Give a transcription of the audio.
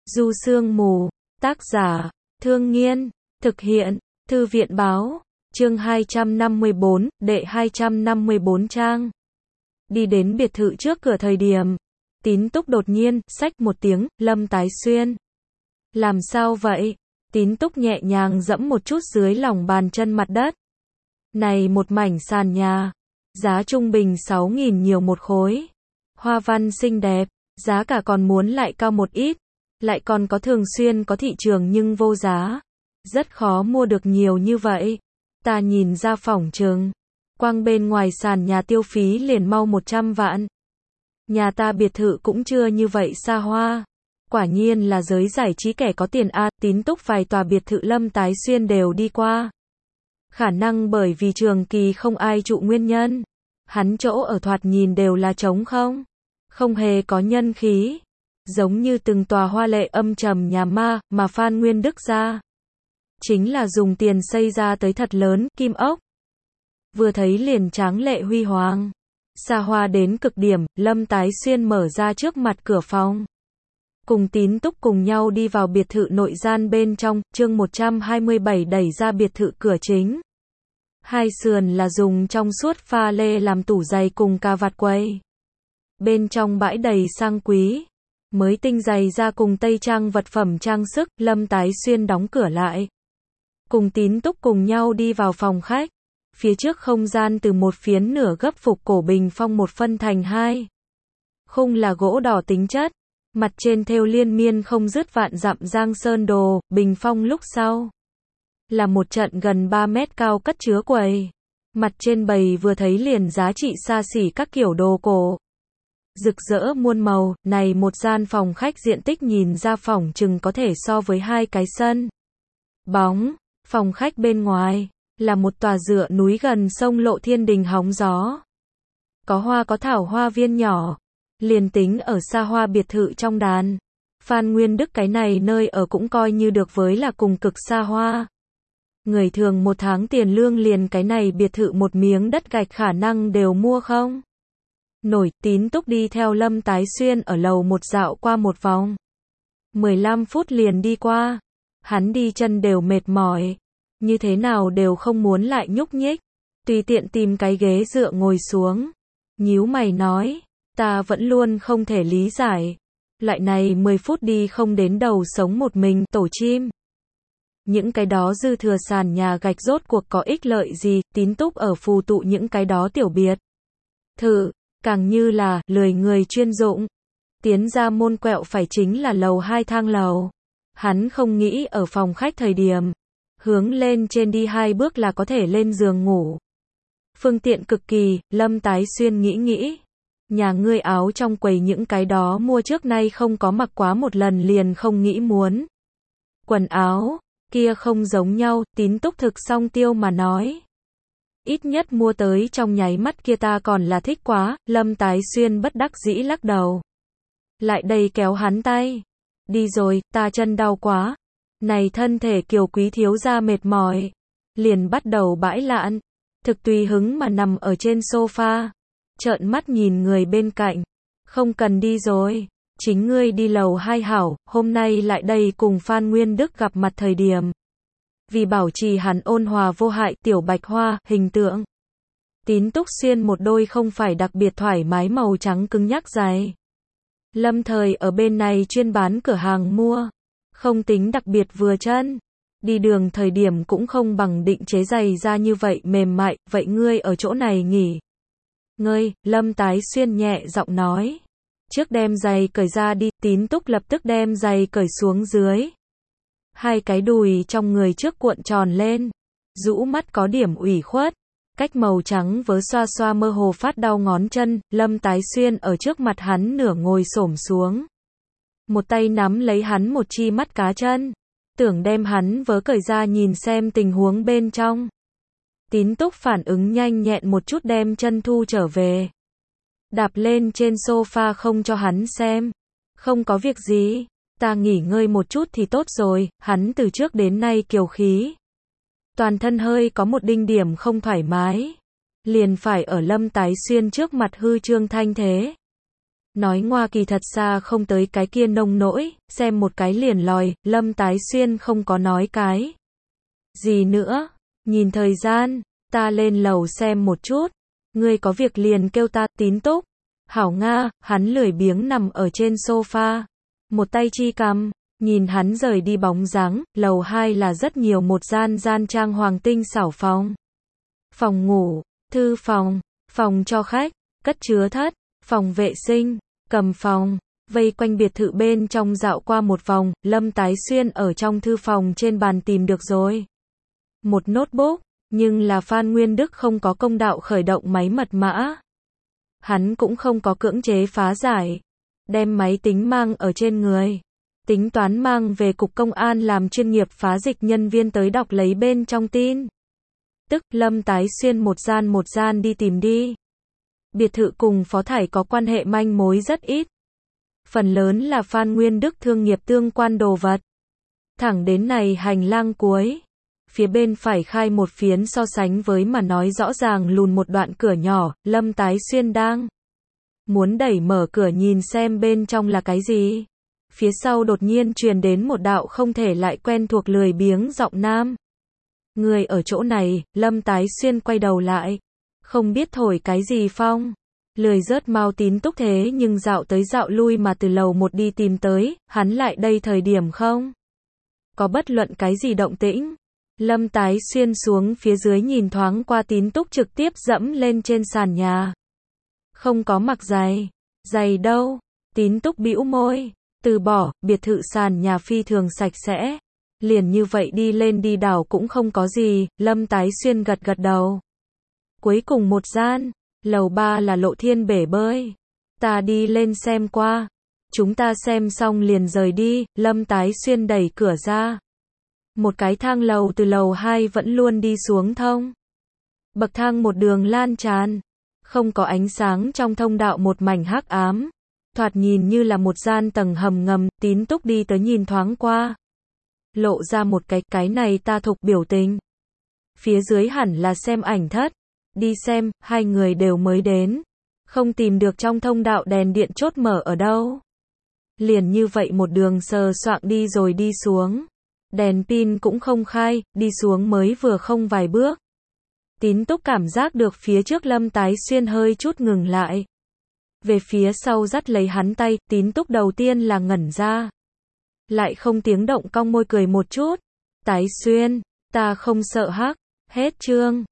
Du Sương Mù, tác giả, Thương Nghiên, thực hiện, Thư viện Báo, chương 254, đệ 254 trang. Đi đến biệt thự trước cửa thời điểm, Tín Túc đột nhiên, xách một tiếng, Lâm Tái Xuyên. Làm sao vậy? Tín Túc nhẹ nhàng dẫm một chút dưới lòng bàn chân mặt đất. Này một mảnh sàn nhà, giá trung bình 6.000 nhiều một khối. Hoa văn xinh đẹp, giá cả còn muốn lại cao một ít. Lại còn có thường xuyên có thị trường nhưng vô giá. Rất khó mua được nhiều như vậy. Ta nhìn ra phỏng chừng, quang bên ngoài sàn nhà tiêu phí liền mau 100 vạn. Nhà ta biệt thự cũng chưa như vậy xa hoa. Quả nhiên là giới giải trí kẻ có tiền a. Tín Túc vài tòa biệt thự Lâm Tái Xuyên đều đi qua. Khả năng bởi vì trường kỳ không ai trụ nguyên nhân. Hắn chỗ ở thoạt nhìn đều là trống không. Không hề có nhân khí. Giống như từng tòa hoa lệ âm trầm nhà ma mà Phan Nguyên Đức ra. Chính là dùng tiền xây ra tới thật lớn, kim ốc. Vừa thấy liền tráng lệ huy hoàng. Xa hoa đến cực điểm, Lâm Tái Xuyên mở ra trước mặt cửa phòng. Cùng Tín Túc cùng nhau đi vào biệt thự nội gian bên trong, chương 127 đẩy ra biệt thự cửa chính. Hai sườn là dùng trong suốt pha lê làm tủ giày cùng cà vạt quầy. Bên trong bãi đầy sang quý. Mới tinh giày ra cùng tây trang vật phẩm trang sức, Lâm Tái Xuyên đóng cửa lại. Cùng Tín Túc cùng nhau đi vào phòng khách. Phía trước không gian từ một phiến nửa gấp phục cổ bình phong một phân thành hai. Khung là gỗ đỏ tính chất. Mặt trên thêu liên miên không dứt vạn dặm giang sơn đồ, bình phong lúc sau. Là một trận gần 3 mét cao cất chứa quầy. Mặt trên bày vừa thấy liền giá trị xa xỉ các kiểu đồ cổ. Rực rỡ muôn màu, này một gian phòng khách diện tích nhìn ra phỏng chừng có thể so với hai cái sân. Bóng, phòng khách bên ngoài, là một tòa dựa núi gần sông Lộ Thiên Đình hóng gió. Có hoa có thảo hoa viên nhỏ, liền tính ở xa hoa biệt thự trong đàn. Phan Nguyên Đức cái này nơi ở cũng coi như được với là cùng cực xa hoa. Người thường một tháng tiền lương liền cái này biệt thự một miếng đất gạch khả năng đều mua không? Nổi. Tín Túc đi theo Lâm Tái Xuyên ở lầu một dạo qua một vòng. 15 phút liền đi qua. Hắn đi chân đều mệt mỏi. Như thế nào đều không muốn lại nhúc nhích. Tùy tiện tìm cái ghế dựa ngồi xuống. Nhíu mày nói. Ta vẫn luôn không thể lý giải. Loại này 10 phút đi không đến đầu sống một mình tổ chim. Những cái đó dư thừa sàn nhà gạch rốt cuộc có ích lợi gì. Tín Túc ở phù tụ những cái đó tiểu biệt thự. Càng như là, lười người chuyên dụng. Tiến ra môn quẹo phải chính là lầu 2 thang lầu. Hắn không nghĩ ở phòng khách thời điểm. Hướng lên trên đi 2 bước là có thể lên giường ngủ. Phương tiện cực kỳ, Lâm Tái Xuyên nghĩ. Nhà ngươi áo trong quầy những cái đó mua trước nay không có mặc quá một lần liền không nghĩ muốn. Quần áo, kia không giống nhau, Tín Túc thực song tiêu mà nói. Ít nhất mua tới trong nháy mắt kia ta còn là thích quá, Lâm Tái Xuyên bất đắc dĩ lắc đầu. Lại đây kéo hắn tay. Đi rồi, ta chân đau quá. Này thân thể kiều quý thiếu gia mệt mỏi. Liền bắt đầu bãi lạn. Thực tùy hứng mà nằm ở trên sofa. Trợn mắt nhìn người bên cạnh. Không cần đi rồi. Chính ngươi đi lầu 2 hảo, hôm nay lại đây cùng Phan Nguyên Đức gặp mặt thời điểm. Vì bảo trì hắn ôn hòa vô hại tiểu bạch hoa, hình tượng. Tín Túc xuyên một đôi không phải đặc biệt thoải mái màu trắng cứng nhắc giày. Lâm thời ở bên này chuyên bán cửa hàng mua. Không tính đặc biệt vừa chân. Đi đường thời điểm cũng không bằng định chế giày ra như vậy mềm mại, vậy ngươi ở chỗ này nghỉ. Ngươi, Lâm Tái Xuyên nhẹ giọng nói. Trước đem giày cởi ra đi, Tín Túc lập tức đem giày cởi xuống dưới. Hai cái đùi trong người trước cuộn tròn lên. Rũ mắt có điểm ủy khuất. Cách màu trắng vớ xoa xoa mơ hồ phát đau ngón chân, Lâm Tái Xuyên ở trước mặt hắn nửa ngồi xổm xuống. Một tay nắm lấy hắn một chi mắt cá chân. Tưởng đem hắn vớ cởi ra nhìn xem tình huống bên trong. Tín Túc phản ứng nhanh nhẹn một chút đem chân thu trở về. Đạp lên trên sofa không cho hắn xem. Không có việc gì. Ta nghỉ ngơi một chút thì tốt rồi, hắn từ trước đến nay kiều khí. Toàn thân hơi có một đinh điểm không thoải mái. Liền phải ở Lâm Tái Xuyên trước mặt hư trương thanh thế. Nói ngoa kỳ thật xa không tới cái kia nông nỗi, xem một cái liền lòi, Lâm Tái Xuyên không có nói cái gì nữa. Nhìn thời gian, ta lên lầu xem một chút. Ngươi có việc liền kêu ta. Tín Túc. Hảo Nga, hắn lười biếng nằm ở trên sofa. Một tay chi cằm, nhìn hắn rời đi bóng dáng, lầu 2 là rất nhiều một gian trang hoàng tinh xảo phòng. Phòng ngủ, thư phòng, phòng cho khách, cất chứa thất, phòng vệ sinh, cầm phòng, vây quanh biệt thự bên trong dạo qua một vòng, Lâm Tái Xuyên ở trong thư phòng trên bàn tìm được rồi. Một notebook, nhưng là Phan Nguyên Đức không có công đạo khởi động máy mật mã. Hắn cũng không có cưỡng chế phá giải, đem máy tính mang ở trên người. Tính toán mang về cục công an làm chuyên nghiệp phá dịch nhân viên tới đọc lấy bên trong tin. Tức Lâm Tái Xuyên một gian đi tìm đi. Biệt thự cùng Phó Thải có quan hệ manh mối rất ít. Phần lớn là Phan Nguyên Đức thương nghiệp tương quan đồ vật. Thẳng đến này hành lang cuối. Phía bên phải khai một phiến so sánh với mà nói rõ ràng lùn một đoạn cửa nhỏ, Lâm Tái Xuyên đang muốn đẩy mở cửa nhìn xem bên trong là cái gì. Phía sau đột nhiên truyền đến một đạo không thể lại quen thuộc lười biếng giọng nam. Người ở chỗ này, Lâm Tái Xuyên quay đầu lại. Không biết thổi cái gì phong. Lười rớt mau Tín Túc thế nhưng dạo tới dạo lui mà từ lầu 1 đi tìm tới, hắn lại đây thời điểm không có bất luận cái gì động tĩnh. Lâm Tái Xuyên xuống phía dưới nhìn thoáng qua Tín Túc trực tiếp dẫm lên trên sàn nhà. Không có mặc giày. Giày đâu? Tín Túc bĩu môi. Từ bỏ, biệt thự sàn nhà phi thường sạch sẽ. Liền như vậy đi lên đi đảo cũng không có gì, Lâm Tái Xuyên gật gật đầu. Cuối cùng một gian, lầu 3 là Lộ Thiên bể bơi. Ta đi lên xem qua. Chúng ta xem xong liền rời đi, Lâm Tái Xuyên đẩy cửa ra. Một cái thang lầu từ lầu 2 vẫn luôn đi xuống thông. Bậc thang một đường lan tràn. Không có ánh sáng trong thông đạo một mảnh hắc ám. Thoạt nhìn như là một gian tầng hầm ngầm, Tín Túc đi tới nhìn thoáng qua. Lộ ra một cái này ta thục biểu tình. Phía dưới hẳn là xem ảnh thất. Đi xem, hai người đều mới đến. Không tìm được trong thông đạo đèn điện chốt mở ở đâu. Liền như vậy một đường sờ soạng đi rồi đi xuống. Đèn pin cũng không khai, đi xuống mới vừa không vài bước. Tín Túc cảm giác được phía trước Lâm Tái Xuyên hơi chút ngừng lại. Về phía sau dắt lấy hắn tay, Tín Túc đầu tiên là ngẩn ra. Lại không tiếng động cong môi cười một chút. Tái Xuyên, ta không sợ hắc. Hết chương.